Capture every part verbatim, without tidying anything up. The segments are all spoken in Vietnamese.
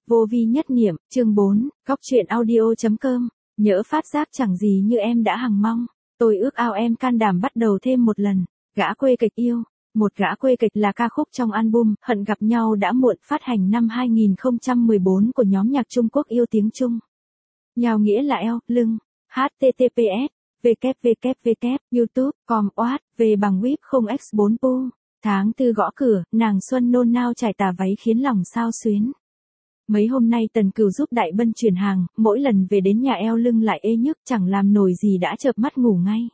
Vô vi nhất niệm, chương bốn, góc truyện audio.com, nhỡ phát giác chẳng gì như em đã hằng mong. Tôi ước ao em can đảm bắt đầu thêm một lần. Gã quê kịch yêu. Một gã quê kịch là ca khúc trong album Hận gặp nhau đã muộn phát hành năm hai nghìn không trăm mười bốn của nhóm nhạc Trung Quốc yêu tiếng Trung. Nhào nghĩa là eo, lưng. H T T P S, www, youtube, com, oát, về bằng whip không x bốn pu. Tháng tư gõ cửa, nàng xuân nôn nao trải tà váy khiến lòng sao xuyến. Mấy hôm nay Tần Cửu giúp Đại Bân chuyển hàng, mỗi lần về đến nhà eo lưng lại ê nhức chẳng làm nổi gì đã chợp mắt ngủ ngay.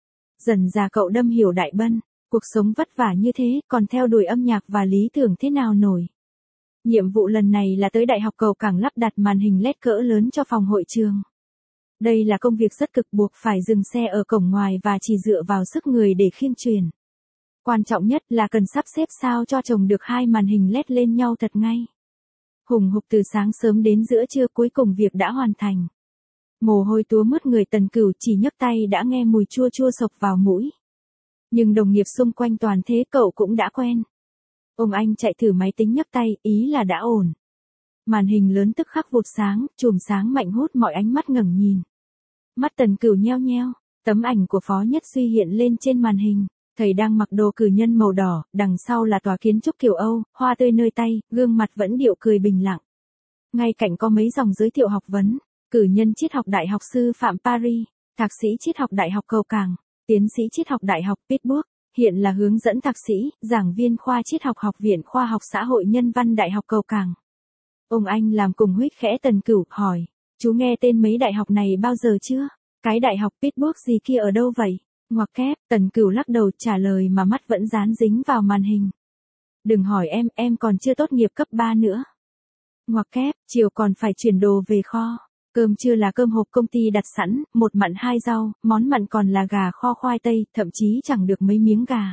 Dần già cậu đâm hiểu Đại Bân, cuộc sống vất vả như thế, còn theo đuổi âm nhạc và lý tưởng thế nào nổi. Nhiệm vụ lần này là tới Đại học Cầu Cảng lắp đặt màn hình led cỡ lớn cho phòng hội trường. Đây là công việc rất cực buộc phải dừng xe ở cổng ngoài và chỉ dựa vào sức người để khiêng truyền. Quan trọng nhất là cần sắp xếp sao cho chồng được hai màn hình led lên nhau thật ngay. Hùng hục từ sáng sớm đến giữa trưa cuối cùng việc đã hoàn thành. Mồ hôi túa mướt người Tần Cửu chỉ nhấc tay đã nghe mùi chua chua sộc vào mũi. Nhưng đồng nghiệp xung quanh toàn thế cậu cũng đã quen. Ông anh chạy thử máy tính nhấc tay, ý là đã ổn. Màn hình lớn tức khắc vụt sáng, chùm sáng mạnh hút mọi ánh mắt ngẩng nhìn. Mắt Tần Cửu nheo nheo, tấm ảnh của Phó Nhất Duy hiện lên trên màn hình. Thầy đang mặc đồ cử nhân màu đỏ, đằng sau là tòa kiến trúc kiểu Âu, hoa tươi nơi tay, gương mặt vẫn điệu cười bình lặng. Ngay cạnh có mấy dòng giới thiệu học vấn, cử nhân triết học Đại học Sư phạm Paris, thạc sĩ triết học Đại học Cầu Cảng, tiến sĩ triết học Đại học Pittsburgh, hiện là hướng dẫn thạc sĩ, giảng viên khoa triết học Học viện Khoa học Xã hội Nhân văn Đại học Cầu Cảng. Ông anh làm cùng huýt khẽ Tần Cửu, hỏi, chú nghe tên mấy đại học này bao giờ chưa? Cái Đại học Pittsburgh gì kia ở đâu vậy? Ngoặc kép, Tần Cửu lắc đầu trả lời mà mắt vẫn dán dính vào màn hình. Đừng hỏi em, em còn chưa tốt nghiệp cấp ba nữa. Ngoặc kép, chiều còn phải chuyển đồ về kho. Cơm trưa là cơm hộp công ty đặt sẵn, một mặn hai rau, món mặn còn là gà kho khoai tây, thậm chí chẳng được mấy miếng gà.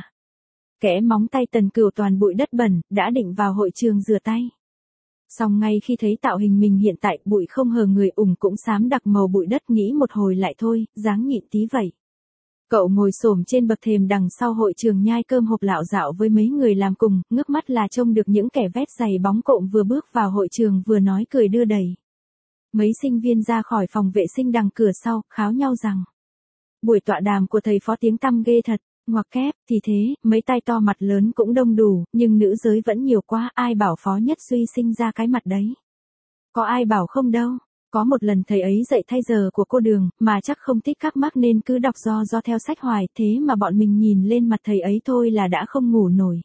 Kẽ móng tay Tần Cửu toàn bụi đất bẩn, đã định vào hội trường rửa tay. Xong ngay khi thấy tạo hình mình hiện tại, bụi không hờ người ủng cũng xám đặc màu bụi đất, nghĩ một hồi lại thôi, dáng nhịn tí vậy. Cậu ngồi xổm trên bậc thềm đằng sau hội trường nhai cơm hộp lạo dạo với mấy người làm cùng, ngước mắt là trông được những kẻ vét giày bóng cộm vừa bước vào hội trường vừa nói cười đưa đẩy. Mấy sinh viên ra khỏi phòng vệ sinh đằng cửa sau, kháo nhau rằng buổi tọa đàm của thầy Phó tiếng tăm ghê thật. Ngoặc kép, thì thế, mấy tay to mặt lớn cũng đông đủ, nhưng nữ giới vẫn nhiều quá, ai bảo Phó Nhất Duy sinh ra cái mặt đấy. Có ai bảo không đâu. Có một lần thầy ấy dạy thay giờ của cô Đường, mà chắc không thích các mác nên cứ đọc do do theo sách hoài, thế mà bọn mình nhìn lên mặt thầy ấy thôi là đã không ngủ nổi.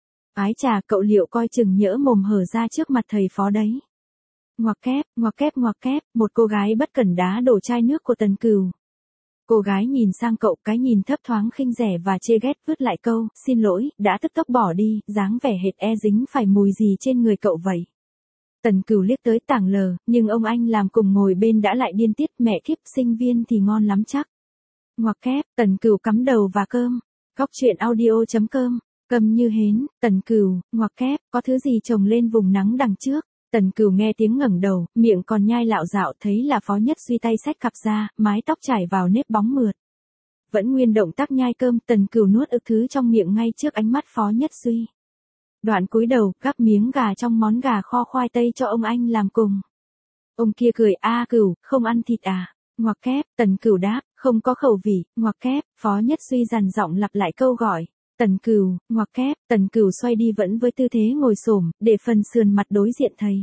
Ái chà, cậu liệu coi chừng nhỡ mồm hở ra trước mặt thầy Phó đấy. Ngoặc kép, ngoặc kép ngoặc kép, một cô gái bất cẩn đá đổ chai nước của Tần Cửu. Cô gái nhìn sang cậu, cái nhìn thấp thoáng khinh rẻ và chê ghét, vứt lại câu, xin lỗi, đã tức tốc bỏ đi, dáng vẻ hệt e dính phải mùi gì trên người cậu vậy. Tần Cửu liếc tới tảng lờ, nhưng ông anh làm cùng ngồi bên đã lại điên tiết, mẹ kiếp, sinh viên thì ngon lắm chắc. Ngoặc kép, Tần Cửu cắm đầu và cơm. Góc truyện audio.com, câm như hến, Tần Cửu, ngoặc kép, có thứ gì trồng lên vùng nắng đằng trước. Tần Cửu nghe tiếng ngẩng đầu, miệng còn nhai lạo dạo, thấy là Phó Nhất Duy tay xách cặp ra, mái tóc trải vào nếp bóng mượt. Vẫn nguyên động tác nhai cơm, Tần Cửu nuốt ực thứ trong miệng ngay trước ánh mắt Phó Nhất Duy. Đoạn cúi đầu, gắp miếng gà trong món gà kho khoai tây cho ông anh làm cùng. Ông kia cười, a Cửu, không ăn thịt à? Ngoặc kép, Tần Cửu đáp, không có khẩu vị. Ngoặc kép, Phó Nhất Duy dằn giọng lặp lại câu gọi. Tần Cửu, ngoặc kép, Tần Cửu xoay đi vẫn với tư thế ngồi xổm, để phần sườn mặt đối diện thầy.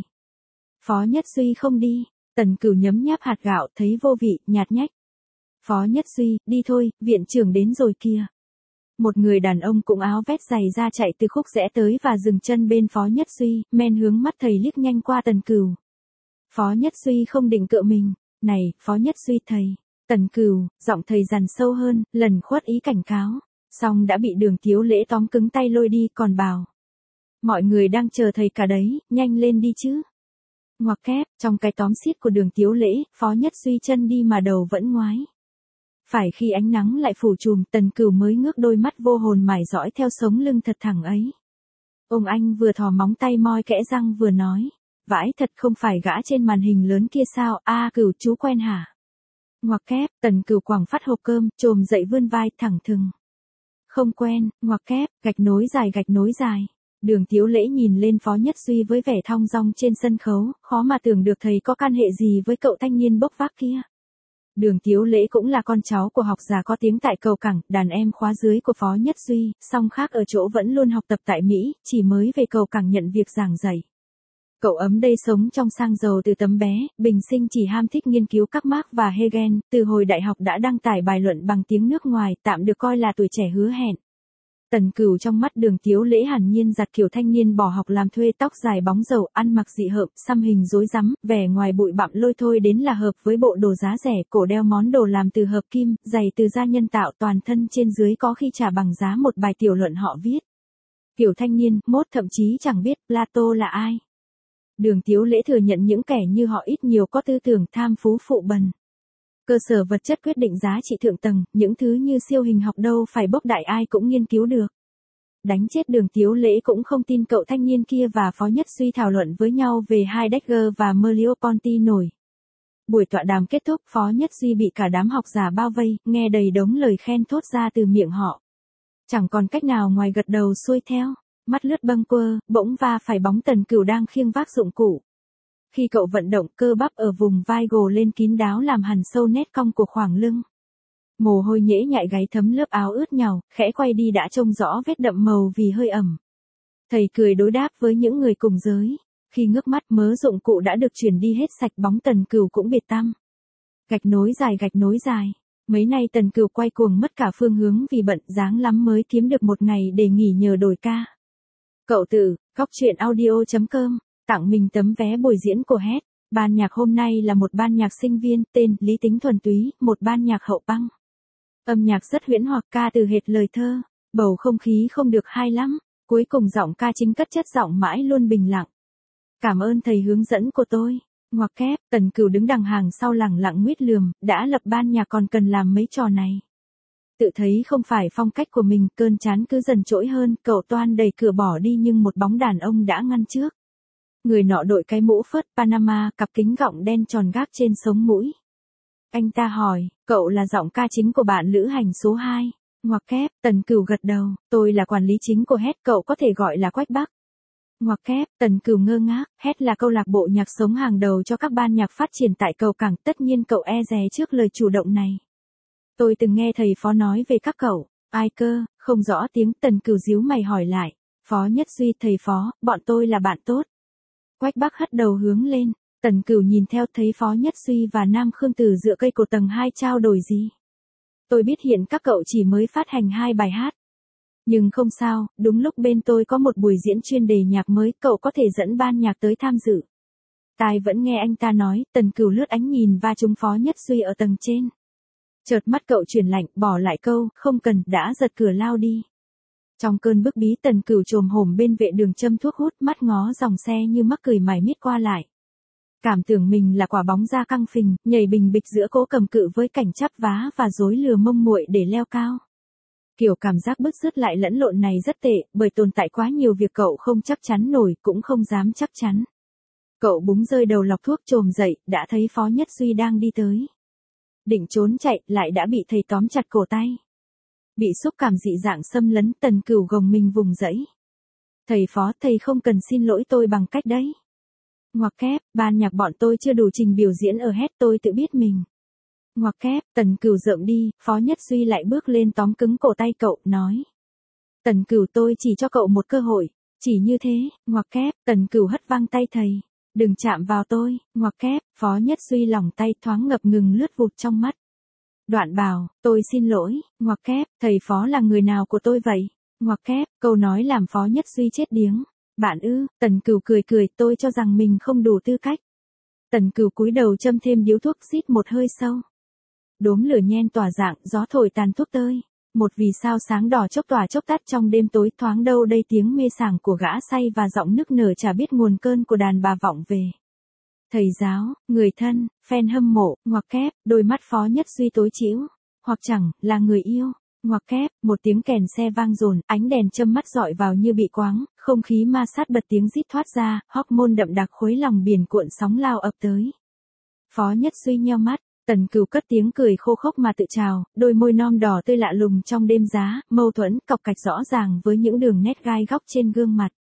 Phó Nhất Duy không đi. Tần Cửu nhấm nháp hạt gạo, thấy vô vị, nhạt nhách. Phó Nhất Duy, đi thôi, viện trưởng đến rồi kìa. Một người đàn ông cũng áo vét giày ra chạy từ khúc rẽ tới và dừng chân bên Phó Nhất Duy, men hướng mắt thầy liếc nhanh qua Tần Cửu. Phó Nhất Duy không định cựa mình. Này, Phó Nhất Duy thầy. Tần Cửu, giọng thầy dằn sâu hơn, lần khuất ý cảnh cáo. Xong đã bị Đường Tiếu Lễ tóm cứng tay lôi đi, còn bảo. Mọi người đang chờ thầy cả đấy, nhanh lên đi chứ. Ngoặc kép, trong cái tóm xiết của Đường Tiếu Lễ, Phó Nhất Duy chân đi mà đầu vẫn ngoái. Phải khi ánh nắng lại phủ trùm, Tần Cửu mới ngước đôi mắt vô hồn mải dõi theo sống lưng thật thẳng ấy. Ông anh vừa thò móng tay moi kẽ răng vừa nói. Vãi thật, không phải gã trên màn hình lớn kia sao, a Cửu chú quen hả? Ngoặc kép, Tần Cửu quẳng phát hộp cơm, chồm dậy vươn vai thẳng thừng. Không quen, ngoặc kép, gạch nối dài gạch nối dài. Đường Tiếu Lễ nhìn lên Phó Nhất Duy với vẻ thong dong trên sân khấu, khó mà tưởng được thầy có can hệ gì với cậu thanh niên bốc vác kia. Đường Tiếu Lễ cũng là con cháu của học giả có tiếng tại cầu cảng, đàn em khóa dưới của Phó Nhất Duy, song khác ở chỗ vẫn luôn học tập tại Mỹ, chỉ mới về cầu cảng nhận việc giảng dạy. Cậu ấm đây sống trong sang giàu từ tấm bé, bình sinh chỉ ham thích nghiên cứu các Marx và Hegel, từ hồi đại học đã đăng tải bài luận bằng tiếng nước ngoài, tạm được coi là tuổi trẻ hứa hẹn. Tần Cửu trong mắt Đường Tiếu Lễ hẳn nhiên giặt kiểu thanh niên bỏ học làm thuê, tóc dài bóng dầu, ăn mặc dị hợm, xăm hình rối rắm, vẻ ngoài bụi bặm lôi thôi đến là hợp với bộ đồ giá rẻ, cổ đeo món đồ làm từ hợp kim, giày từ da nhân tạo, toàn thân trên dưới có khi trả bằng giá một bài tiểu luận họ viết. Kiểu thanh niên, mốt thậm chí chẳng biết Plato là ai. Đường Tiếu Lễ thừa nhận những kẻ như họ ít nhiều có tư tưởng tham phú phụ bần. Cơ sở vật chất quyết định giá trị thượng tầng, những thứ như siêu hình học đâu phải bốc đại ai cũng nghiên cứu được. Đánh chết Đường Tiếu Lễ cũng không tin cậu thanh niên kia và Phó Nhất Duy thảo luận với nhau về Heidegger và Merleau-Ponty nổi. Buổi tọa đàm kết thúc, Phó Nhất Duy bị cả đám học giả bao vây, nghe đầy đống lời khen thốt ra từ miệng họ. Chẳng còn cách nào ngoài gật đầu xuôi theo, mắt lướt bâng quơ, bỗng va phải bóng Tần Cửu đang khiêng vác dụng cụ. Khi cậu vận động, cơ bắp ở vùng vai gồ lên kín đáo làm hằn sâu nét cong của khoảng lưng. Mồ hôi nhễ nhại gáy thấm lớp áo ướt nhàu, khẽ quay đi đã trông rõ vết đậm màu vì hơi ẩm. Thầy cười đối đáp với những người cùng giới. Khi ngước mắt, mớ dụng cụ đã được chuyển đi hết sạch, bóng Tần Cửu cũng biệt tăm. Gạch nối dài gạch nối dài. Mấy nay Tần Cửu quay cuồng mất cả phương hướng vì bận, dáng lắm mới kiếm được một ngày để nghỉ nhờ đổi ca. Cậu Tử, góc truyện audio chấm com, tặng mình tấm vé buổi diễn của hát. Ban nhạc hôm nay là một ban nhạc sinh viên, tên Lý Tính Thuần Túy, một ban nhạc hậu băng. Âm nhạc rất huyễn hoặc, ca từ hệt lời thơ, bầu không khí không được hay lắm, cuối cùng giọng ca chính cất chất giọng mãi luôn bình lặng. Cảm ơn thầy hướng dẫn của tôi. Ngoặc kép, Tần Cửu đứng đằng hàng sau lẳng lặng nguyết lườm, đã lập ban nhạc còn cần làm mấy trò này. Tự thấy không phải phong cách của mình, cơn chán cứ dần trỗi hơn, cậu toan đẩy cửa bỏ đi nhưng một bóng đàn ông đã ngăn trước. Người nọ đội cái mũ phớt Panama, cặp kính gọng đen tròn gác trên sống mũi. Anh ta hỏi, cậu là giọng ca chính của bạn lữ hành số hai. Ngoặc kép, Tần Cửu gật đầu, tôi là quản lý chính của hát, cậu có thể gọi là Quách Bắc. Ngoặc kép, Tần Cửu ngơ ngác, hát là câu lạc bộ nhạc sống hàng đầu cho các ban nhạc phát triển tại cầu cảng, tất nhiên cậu e dè trước lời chủ động này. Tôi từng nghe thầy Phó nói về các cậu. Ai cơ? Không rõ tiếng. Tần Cửu díu mày hỏi lại. Phó Nhất Duy, thầy Phó, bọn tôi là bạn tốt. Quách Bắc hất đầu hướng lên. Tần Cửu nhìn theo, thấy Phó Nhất Duy và Nam Khương Tử dựa cây cột tầng hai trao đổi gì. Tôi biết hiện các cậu chỉ mới phát hành hai bài hát. Nhưng không sao, đúng lúc bên tôi có một buổi diễn chuyên đề nhạc mới, cậu có thể dẫn ban nhạc tới tham dự. Tai vẫn nghe anh ta nói. Tần Cửu lướt ánh nhìn va trúng Phó Nhất Duy ở tầng trên. Chợt mắt cậu chuyển lạnh, bỏ lại câu, không cần, đã giật cửa lao đi. Trong cơn bức bí, Tần Cửu chồm hổm bên vệ đường châm thuốc hút, mắt ngó dòng xe như mắc cười mải miết qua lại. Cảm tưởng mình là quả bóng da căng phình, nhảy bình bịch giữa cỗ cầm cự với cảnh chắp vá và rối lừa mông muội để leo cao. Kiểu cảm giác bứt rứt lại lẫn lộn này rất tệ, bởi tồn tại quá nhiều việc cậu không chắc chắn nổi, cũng không dám chắc chắn. Cậu búng rơi đầu lọc thuốc, chồm dậy, đã thấy Phó Nhất Duy đang đi tới. Định trốn chạy, lại đã bị thầy tóm chặt cổ tay. Bị xúc cảm dị dạng xâm lấn, Tần Cửu gồng mình vùng dẫy. Thầy Phó, thầy không cần xin lỗi tôi bằng cách đấy. Ngoặc kép, ban nhạc bọn tôi chưa đủ trình biểu diễn ở hát, tôi tự biết mình. Ngoặc kép, Tần Cửu rợm đi, Phó Nhất Duy lại bước lên tóm cứng cổ tay cậu, nói. Tần Cửu, tôi chỉ cho cậu một cơ hội, chỉ như thế. Ngoặc kép, Tần Cửu hất văng tay thầy. Đừng chạm vào tôi. Ngoặc kép, Phó Nhất Duy lỏng tay, thoáng ngập ngừng lướt vụt trong mắt. Đoạn bảo, tôi xin lỗi. Ngoặc kép, thầy Phó là người nào của tôi vậy? Ngoặc kép, câu nói làm Phó Nhất Duy chết điếng. Bạn ư? Tần Cửu cười cười, tôi cho rằng mình không đủ tư cách. Tần Cửu cúi đầu châm thêm điếu thuốc, rít một hơi sâu. Đốm lửa nhen tỏa dạng, gió thổi tàn thuốc tơi. Một vì sao sáng đỏ chốc tỏa chốc tắt trong đêm tối, thoáng đâu đây tiếng mê sảng của gã say và giọng nức nở chả biết nguồn cơn của đàn bà vọng về. Thầy giáo, người thân, fan hâm mộ, ngoặc kép, đôi mắt Phó Nhất Duy tối trĩu. Hoặc chẳng, là người yêu. Ngoặc kép, một tiếng kèn xe vang dồn, ánh đèn châm mắt dọi vào như bị quáng, không khí ma sát bật tiếng rít thoát ra, hormone đậm đặc khuấy lòng biển cuộn sóng lao ập tới. Phó Nhất Duy nheo mắt. Tần Cửu cất tiếng cười khô khốc mà tự trào, đôi môi non đỏ tươi lạ lùng trong đêm giá, mâu thuẫn, cọc cạch rõ ràng với những đường nét gai góc trên gương mặt.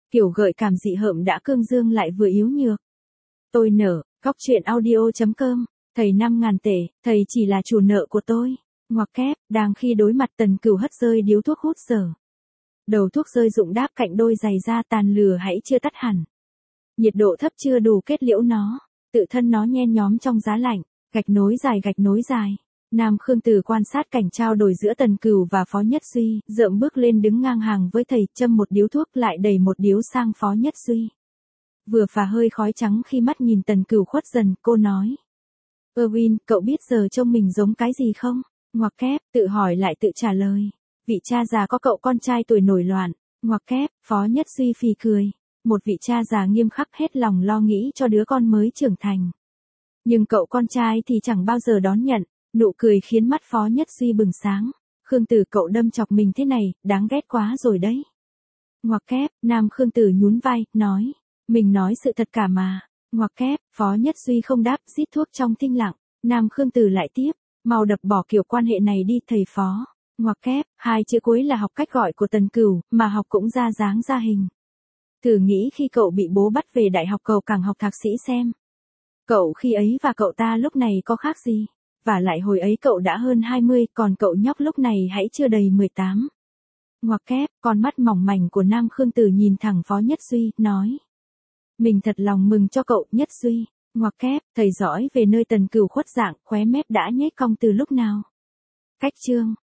Kiểu gợi cảm dị hợm đã cương dương lại vừa yếu nhược. Tôi nở, góc truyện audio.com, thầy năm ngàn tệ, thầy chỉ là chủ nợ của tôi. Ngoặc kép, đang khi đối mặt Tần Cửu hất rơi điếu thuốc hút dở. Đầu thuốc rơi rụng đáp cạnh đôi giày da tàn lửa hãy chưa tắt hẳn. Nhiệt độ thấp chưa đủ kết liễu nó, tự thân nó nhen nhóm trong giá lạnh, gạch nối dài gạch nối dài. Nam Khương Tử quan sát cảnh trao đổi giữa Tần Cửu và Phó Nhất Duy, rợm bước lên đứng ngang hàng với thầy, châm một điếu thuốc lại đẩy một điếu sang Phó Nhất Duy. Vừa phà hơi khói trắng khi mắt nhìn Tần Cửu khuất dần, cô nói. Erwin, cậu biết giờ trông mình giống cái gì không? Ngoặc kép, tự hỏi lại tự trả lời. Vị cha già có cậu con trai tuổi nổi loạn. Ngoặc kép, Phó Nhất Duy phì cười. Một vị cha già nghiêm khắc hết lòng lo nghĩ cho đứa con mới trưởng thành. Nhưng cậu con trai thì chẳng bao giờ đón nhận. Nụ cười khiến mắt Phó Nhất Duy bừng sáng. Khương Tử cậu đâm chọc mình thế này, đáng ghét quá rồi đấy. Ngoặc kép, Nam Khương Tử nhún vai, nói. Mình nói sự thật cả mà. Ngoặc kép, Phó Nhất Duy không đáp, rít thuốc trong thinh lặng. Nam Khương Tử lại tiếp. Mau đập bỏ kiểu quan hệ này đi thầy Phó. Ngoặc kép, hai chữ cuối là học cách gọi của Tần Cửu, mà học cũng ra dáng ra hình. Thử nghĩ khi cậu bị bố bắt về đại học cậu càng học thạc sĩ xem. Cậu khi ấy và cậu ta lúc này có khác gì? Và lại hồi ấy cậu đã hơn hai mươi, còn cậu nhóc lúc này hãy chưa đầy mười tám. Ngoặc kép, con mắt mỏng mảnh của Nam Khương Tử nhìn thẳng Phó Nhất Duy, nói. Mình thật lòng mừng cho cậu, Nhất Duy. Ngoặc kép, thầy dõi về nơi Tần Cửu khuất dạng, khóe mép đã nhếch cong từ lúc nào. Cách chương.